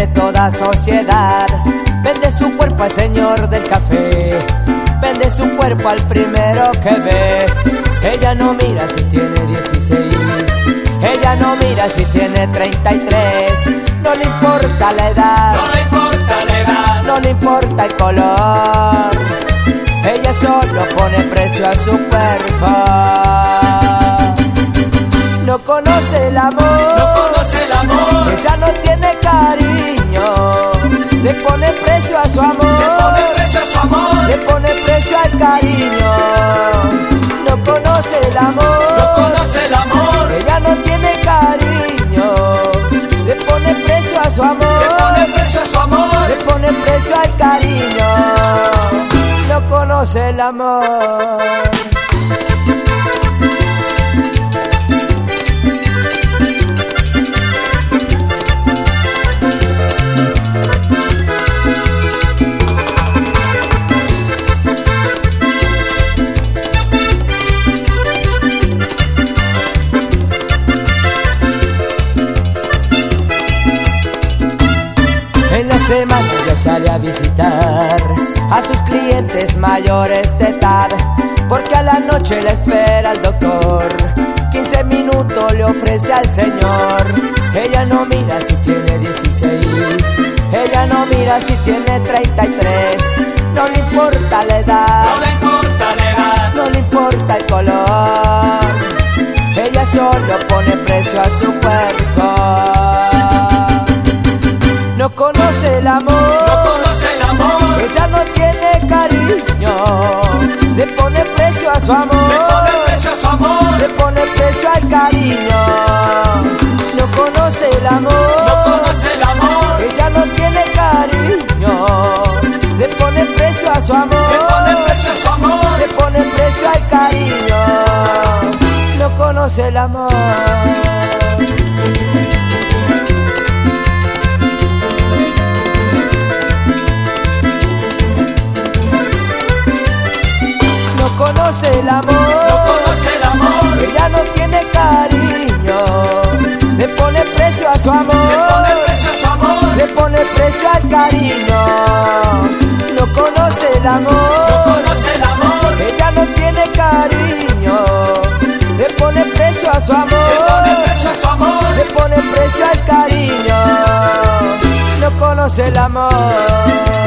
toda sociedad. Vende su cuerpo al señor del café, vende su cuerpo al primero que ve. Ella no mira si tiene 16, ella no mira si tiene 33. No le importa la edad, no le importa la edad, no le importa el color. Ella solo pone precio a su cuerpo. No conoce el amor, no conoce el amor. ella no tiene cariño. Le pone precio a su amor, le pone precio a su amor, le pone precio al cariño. No conoce el amor, no conoce el amor. ella no tiene cariño. Le pone precio a su amor, le pone precio a su amor, le pone precio al cariño. No conoce el amor. En la semana ya sale a visitar a sus clientes mayores de edad, porque a la noche le espera el doctor. 15 minutos le ofrece al señor. Ella no mira si tiene 16, ella no mira si tiene 33. No le importa la edad, no le importa la edad, no le importa el color. Ella solo pone precio a su cuerpo. No conoce el amor, no conoce el amor. ella no tiene cariño. Le pone precio a su amor, le pone precio a su amor, le pone precio al cariño. No conoce el amor, no conoce el amor. ella no tiene cariño. Le pone precio a su amor, le pone precio a su amor, le pone precio al cariño. No conoce el amor. No conoce el amor, no conoce el amor. ella no tiene cariño. Le pone precio a su amor, le pone precio a su amor, le pone precio al cariño. No conoce el amor, no conoce el amor. ella no tiene cariño. Le pone precio a su amor, le pone precio a su amor, le pone precio al cariño. No conoce el amor.